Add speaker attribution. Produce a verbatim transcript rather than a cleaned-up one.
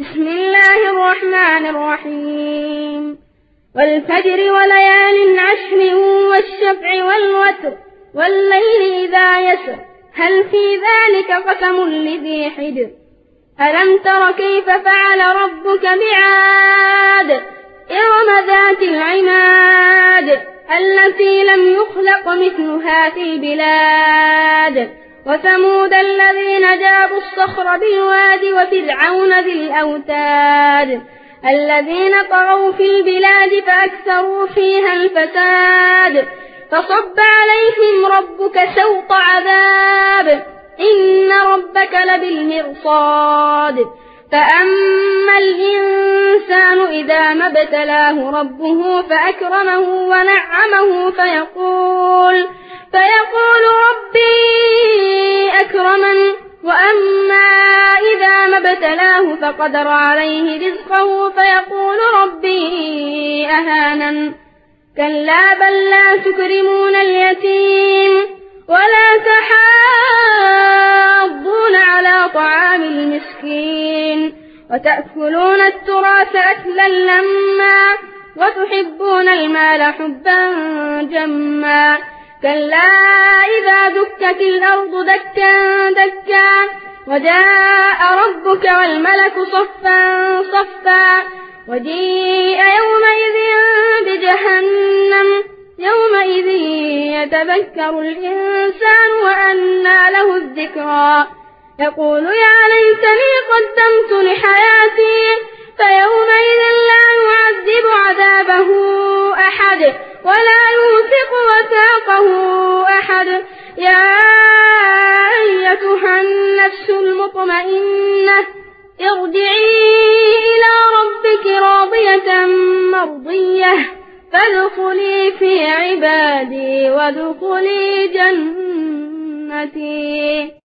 Speaker 1: بسم الله الرحمن الرحيم والفجر وليال عشر والشفع والوتر والليل إذا يسر هل في ذلك قسم لذي حجر ألم تر كيف فعل ربك بعاد إرم ذات العماد التي لم يخلق مثلها في البلاد وثمود الذين جابوا الصخر بالواد وفرعون ذي الأوتاد الذين طغوا في البلاد فأكثروا فيها الفساد فصب عليهم ربك سوط عذاب إن ربك لبالمرصاد فأما الإنسان إذا ما ابتلاه ربه فأكرمه ونعمه فيقول فيقول ربي أكرمن وأما إذا ما ابتلاه فقدر عليه رزقه فيقول ربي أهانن كلا بل لا تكرمون اليتيم ولا تحاضون على طعام المسكين وتأكلون التراث أكلا لما وتحبون المال حبا جما كلا إذا دكت الأرض دكا دكا وجاء ربك والملك صفا صفا وجيء يومئذ بجهنم يومئذ يتذكر الإنسان وأنى له الذكرى يقول يا ليتني قدمت لحياتي فيومئذ لا يعذب عذابه أحد ولا يوثق وثاقه أحد يا أيتها النفس المطمئنة ارجعي إلى ربك راضية مرضية فادخلي في عبادي وادخلي جنتي.